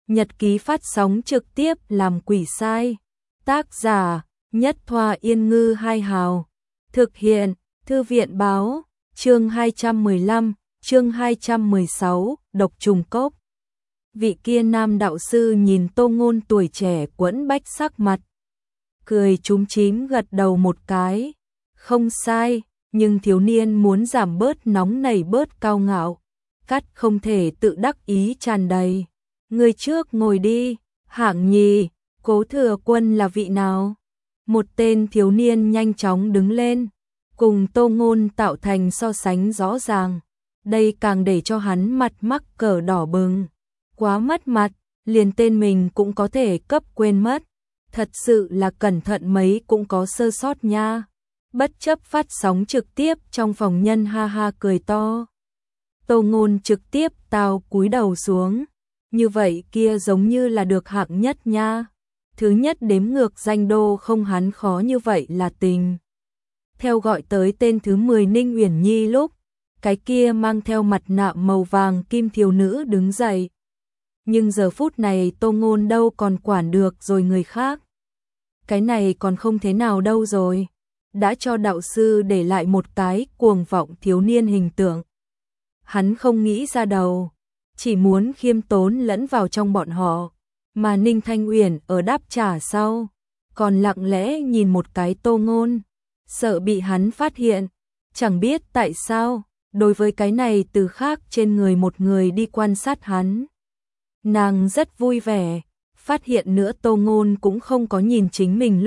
Nhật ký phát sóng trực tiếp làm quỷ sai. Tác giả: Nhất Thoa Yên Ngư Hai Hào. Thực hiện: Thư viện báo. Chương 215, chương 216, độc trùng cốc. Vị kia nam đạo sư nhìn Tô Ngôn tuổi trẻ quẫn bách sắc mặt, cười chúm chím gật đầu một cái. Không sai, nhưng thiếu niên muốn giảm bớt nóng nảy bớt cao ngạo, cắt không thể tự đắc ý tràn đầy. Người trước ngồi đi. Hạng nhì, Cố Thừa Quân là vị nào? Một tên thiếu niên nhanh chóng đứng lên, cùng Tô Ngôn tạo thành so sánh rõ ràng. Đây càng để cho hắn mặt mắc cỡ đỏ bừng. Quá mất mặt, liền tên mình cũng có thể cấp quên mất. Thật sự là cẩn thận mấy cũng có sơ sót nha. Bất chấp phát sóng trực tiếp trong phòng nhân ha ha cười to. Tô Ngôn trực tiếp tao cúi đầu xuống. Như vậy kia giống như là được hạng nhất nha. Thứ nhất đếm ngược danh đô không hắn khó như vậy là tình. Theo gọi tới tên thứ 10 Ninh Uyển Nhi lúc, cái kia mang theo mặt nạ màu vàng kim thiếu nữ đứng dậy. Nhưng giờ phút này Tô Ngôn đâu còn quản được rồi người khác. Cái này còn không thế nào đâu rồi. Đã cho đạo sư để lại một cái cuồng vọng thiếu niên hình tượng. Hắn không nghĩ ra đầu, chỉ muốn khiêm tốn lẫn vào trong bọn họ. Mà Ninh Thanh Uyển ở đáp trả sau, còn lặng lẽ nhìn một cái Tô Ngôn, sợ bị hắn phát hiện. Chẳng biết tại sao, đối với cái này từ khác trên người một người đi quan sát hắn. Nàng rất vui vẻ, phát hiện nữa Tô Ngôn cũng không có nhìn chính mình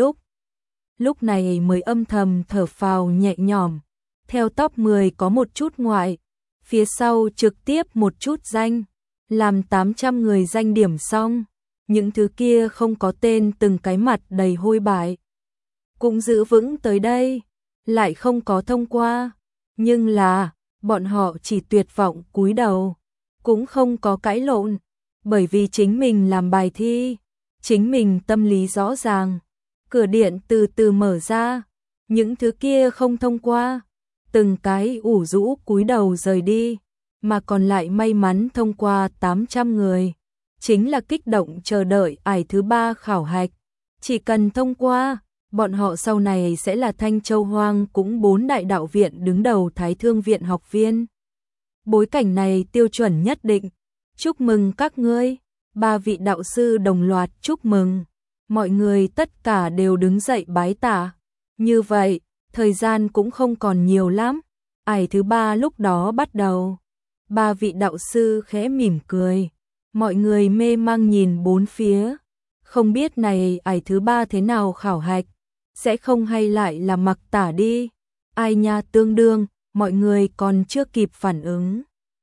lúc này mới âm thầm thở phào nhẹ nhõm. Theo top 10 có một chút ngoại, phía sau trực tiếp một chút danh, làm 800 người danh điểm xong. Những thứ kia không có tên từng cái mặt đầy hôi bại, cũng giữ vững tới đây, lại không có thông qua. Nhưng là, bọn họ chỉ tuyệt vọng cúi đầu, cũng không có cãi lộn, bởi vì chính mình làm bài thi, chính mình tâm lý rõ ràng. Cửa điện từ từ mở ra, những thứ kia không thông qua, từng cái ủ rũ cúi đầu rời đi, mà còn lại may mắn thông qua 800 người. Chính là kích động chờ đợi ải thứ 3 khảo hạch. Chỉ cần thông qua, bọn họ sau này sẽ là Thanh Châu Hoang cũng 4 đại đạo viện đứng đầu Thái Thương viện học viên. Bối cảnh này tiêu chuẩn nhất định. Chúc mừng các ngươi. 3 vị đạo sư đồng loạt chúc mừng. Mọi người tất cả đều đứng dậy bái tạ. Như vậy, thời gian cũng không còn nhiều lắm. Ải thứ 3 lúc đó bắt đầu. 3 vị đạo sư khẽ mỉm cười. Mọi người mê mang nhìn bốn phía, không biết này ải thứ 3 thế nào khảo hạch, sẽ không hay lại là mặc tả đi. Ai nha tương đương, mọi người còn chưa kịp phản ứng.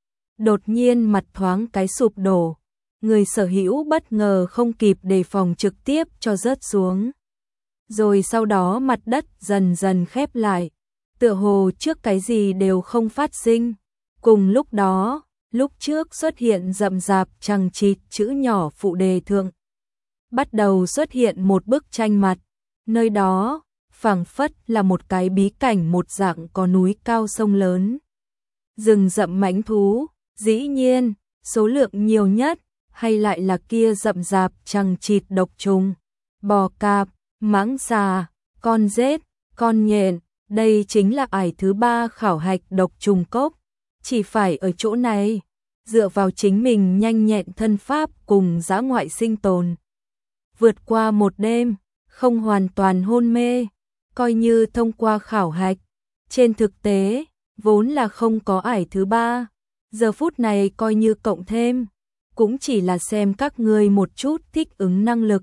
Đột nhiên mặt thoáng cái sụp đổ, người sở hữu bất ngờ không kịp đề phòng trực tiếp cho rớt xuống. Rồi sau đó mặt đất dần dần khép lại, tựa hồ trước cái gì đều không phát sinh. Cùng lúc đó, lúc trước xuất hiện rậm rạp chằng chịt chữ nhỏ phụ đề thượng. Bắt đầu xuất hiện một bức tranh mặt, nơi đó, phảng phất là một cái bí cảnh một dạng có núi cao sông lớn. Rừng rậm mãnh thú, dĩ nhiên, số lượng nhiều nhất, hay lại là kia rậm rạp chằng chịt độc trùng, bò cạp, mãng xà, con rết, con nhện, đây chính là ải thứ 3 khảo hạch độc trùng cốc. Chỉ phải ở chỗ này, dựa vào chính mình nhanh nhẹn thân pháp cùng dã ngoại sinh tồn. Vượt qua một đêm, không hoàn toàn hôn mê, coi như thông qua khảo hạch. Trên thực tế, vốn là không có ải thứ 3, giờ phút này coi như cộng thêm, cũng chỉ là xem các ngươi một chút thích ứng năng lực.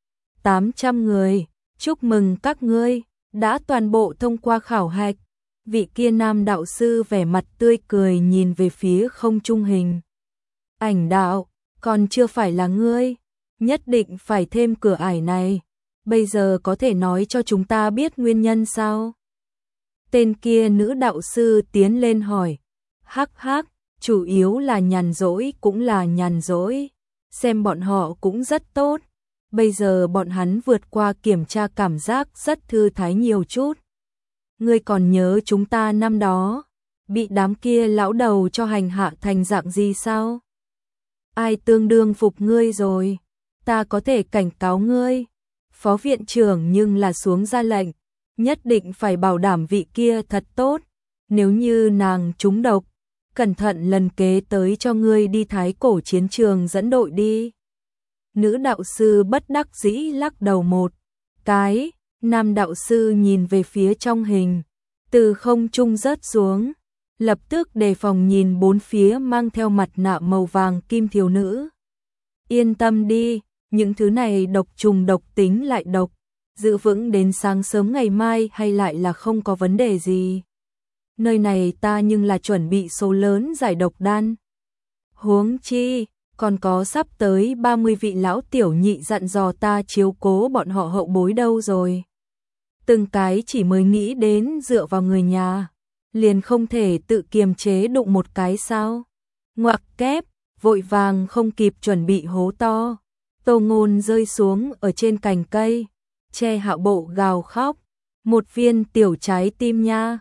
800 người, chúc mừng các ngươi, đã toàn bộ thông qua khảo hạch. Vị kia nam đạo sư vẻ mặt tươi cười nhìn về phía không trung hình. Ảnh đạo, còn chưa phải là ngươi, nhất định phải thêm cửa ải này. Bây giờ có thể nói cho chúng ta biết nguyên nhân sao? Tên kia nữ đạo sư tiến lên hỏi. Hắc hắc, chủ yếu là nhàn rỗi cũng là nhàn rỗi. Xem bọn họ cũng rất tốt. Bây giờ bọn hắn vượt qua kiểm tra cảm giác rất thư thái nhiều chút. Ngươi còn nhớ chúng ta năm đó, bị đám kia lão đầu cho hành hạ thành dạng gì sao? Ai tương đương phục ngươi rồi? Ta có thể cảnh cáo ngươi. Phó viện trưởng nhưng là xuống ra lệnh, nhất định phải bảo đảm vị kia thật tốt. Nếu như nàng trúng độc, cẩn thận lần kế tới cho ngươi đi Thái Cổ chiến trường dẫn đội đi. Nữ đạo sư bất đắc dĩ lắc đầu một cái, nam đạo sư nhìn về phía trong hình, từ không trung rớt xuống, lập tức đề phòng nhìn bốn phía mang theo mặt nạ màu vàng kim thiếu nữ. Yên tâm đi, những thứ này độc trùng độc tính lại độc, giữ vững đến sáng sớm ngày mai hay lại là không có vấn đề gì. Nơi này ta nhưng là chuẩn bị số lớn giải độc đan. Huống chi, còn có sắp tới 30 vị lão tiểu nhị dặn dò ta chiếu cố bọn họ hậu bối đâu rồi. Từng cái chỉ mới nghĩ đến dựa vào người nhà, liền không thể tự kiềm chế đụng một cái sao. Ngoặc kép, vội vàng không kịp chuẩn bị hố to. Tô Ngôn rơi xuống ở trên cành cây, che Hạo Bộ gào khóc. Một viên tiểu trái tim nha.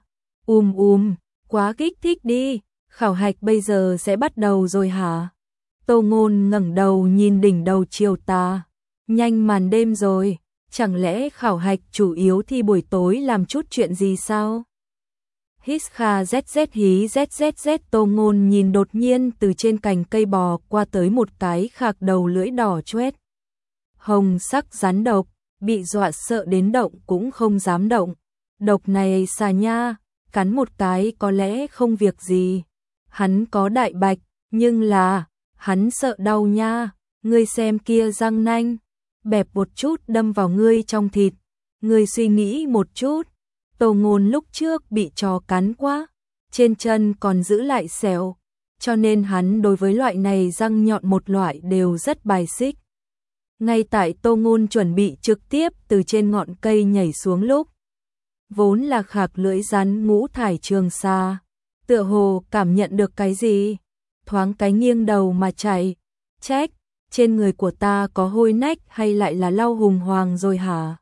Quá kích thích đi, khảo hạch bây giờ sẽ bắt đầu rồi hả? Tô Ngôn ngẩng đầu nhìn đỉnh đầu chiều tà. Nhanh màn đêm rồi, chẳng lẽ khảo hạch chủ yếu thì buổi tối làm chút chuyện gì sao? Hít kha zz hí zzz. Tô Ngôn nhìn đột nhiên từ trên cành cây bò qua tới một cái khạc đầu lưỡi đỏ choét hồng sắc rắn độc, bị dọa sợ đến động cũng không dám động. Độc này xà nha, cắn một cái có lẽ không việc gì. Hắn có đại bạch, nhưng là hắn sợ đau nha. Ngươi xem kia răng nanh, bẹp một chút đâm vào ngươi trong thịt. Ngươi suy nghĩ một chút, Tô Ngôn lúc trước bị chó cắn quá, trên chân còn giữ lại sẹo, cho nên hắn đối với loại này răng nhọn một loại đều rất bài xích. Ngay tại Tô Ngôn chuẩn bị trực tiếp từ trên ngọn cây nhảy xuống lúc, vốn là khạc lưỡi rắn ngũ thải trường xa, tựa hồ cảm nhận được cái gì, thoáng cái nghiêng đầu mà chạy. Trách, trên người của ta có hôi nách hay lại là lau hùng hoàng rồi hả?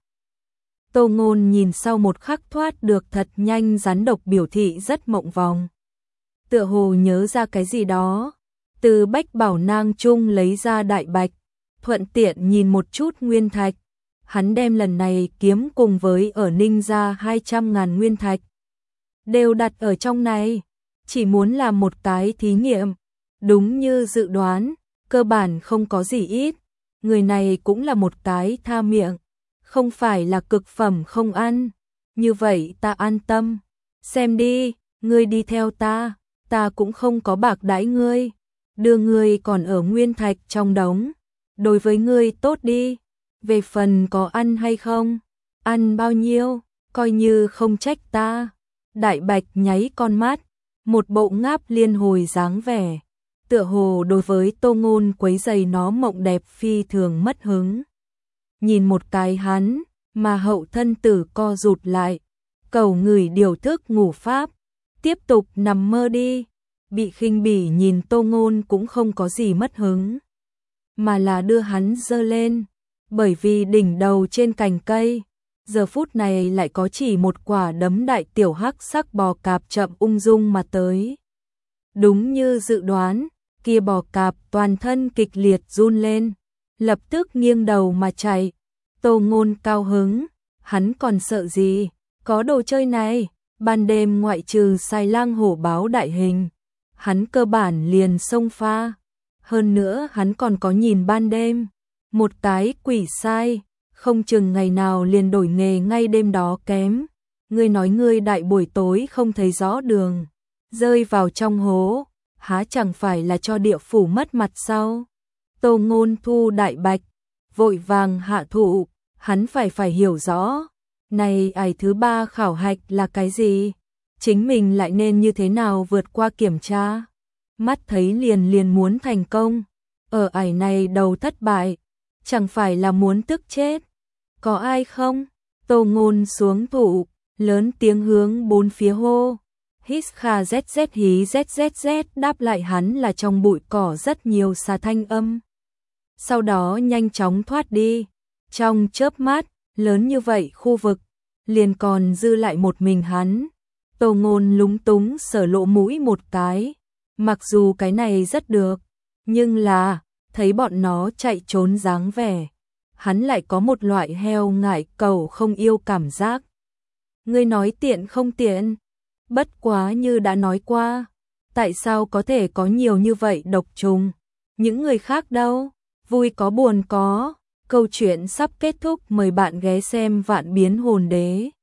Tô Ngôn nhìn sau một khắc thoát được thật nhanh rắn độc biểu thị rất mộng vòng. Tựa hồ nhớ ra cái gì đó, từ bách bảo nang chung lấy ra đại bạch, thuận tiện nhìn một chút nguyên thạch. Hắn đem lần này kiếm cùng với ở Ninh ra 200.000 nguyên thạch đều đặt ở trong này, chỉ muốn làm một cái thí nghiệm. Đúng như dự đoán, cơ bản không có gì ít. Người này cũng là một cái tha miệng, không phải là cực phẩm không ăn. Như vậy ta an tâm. Xem đi, ngươi đi theo ta cũng không có bạc đãi ngươi, đưa ngươi còn ở nguyên thạch trong đống, đối với ngươi tốt đi. Về phần có ăn hay không, ăn bao nhiêu, coi như không trách ta. Đại bạch nháy con mắt, một bộ ngáp liên hồi dáng vẻ, tựa hồ đối với Tô Ngôn quấy giày nó mộng đẹp phi thường mất hứng. Nhìn một cái hắn, mà hậu thân tử co rụt lại, cầu ngửi điều thức ngủ pháp, tiếp tục nằm mơ đi. Bị khinh bỉ nhìn Tô Ngôn cũng không có gì mất hứng, mà là đưa hắn dơ lên, bởi vì đỉnh đầu trên cành cây, giờ phút này lại có chỉ một quả đấm đại tiểu hắc sắc bò cạp chậm ung dung mà tới. Đúng như dự đoán, kia bò cạp toàn thân kịch liệt run lên, lập tức nghiêng đầu mà chạy. Tô Ngôn cao hứng, hắn còn sợ gì, có đồ chơi này, ban đêm ngoại trừ xài lang hổ báo đại hình, hắn cơ bản liền xông pha. Hơn nữa hắn còn có nhìn ban đêm, một cái quỷ sai, không chừng ngày nào liền đổi nghề ngay đêm đó kém. Ngươi nói ngươi đại buổi tối không thấy rõ đường, rơi vào trong hố, há chẳng phải là cho địa phủ mất mặt sao? Tô Ngôn thu đại bạch, vội vàng hạ thụ, hắn phải hiểu rõ, này ải thứ 3 khảo hạch là cái gì? Chính mình lại nên như thế nào vượt qua kiểm tra? Mắt thấy liền muốn thành công, ở ải này đầu thất bại, chẳng phải là muốn tức chết. Có ai không? Tô Ngôn xuống thụ, lớn tiếng hướng bốn phía hô. Hít kha zz hí zzz, đáp lại hắn là trong bụi cỏ rất nhiều xà thanh âm. Sau đó nhanh chóng thoát đi. Trong chớp mắt, lớn như vậy khu vực, liền còn dư lại một mình hắn. Tô Ngôn lúng túng sờ lỗ mũi một cái. Mặc dù cái này rất được, nhưng là thấy bọn nó chạy trốn dáng vẻ, hắn lại có một loại heo ngại cầu không yêu cảm giác. Ngươi nói tiện không tiện? Bất quá như đã nói qua, tại sao có thể có nhiều như vậy độc trùng? Những người khác đâu? Vui có buồn có. Câu chuyện sắp kết thúc, mời bạn ghé xem Vạn Biến Hồn Đế.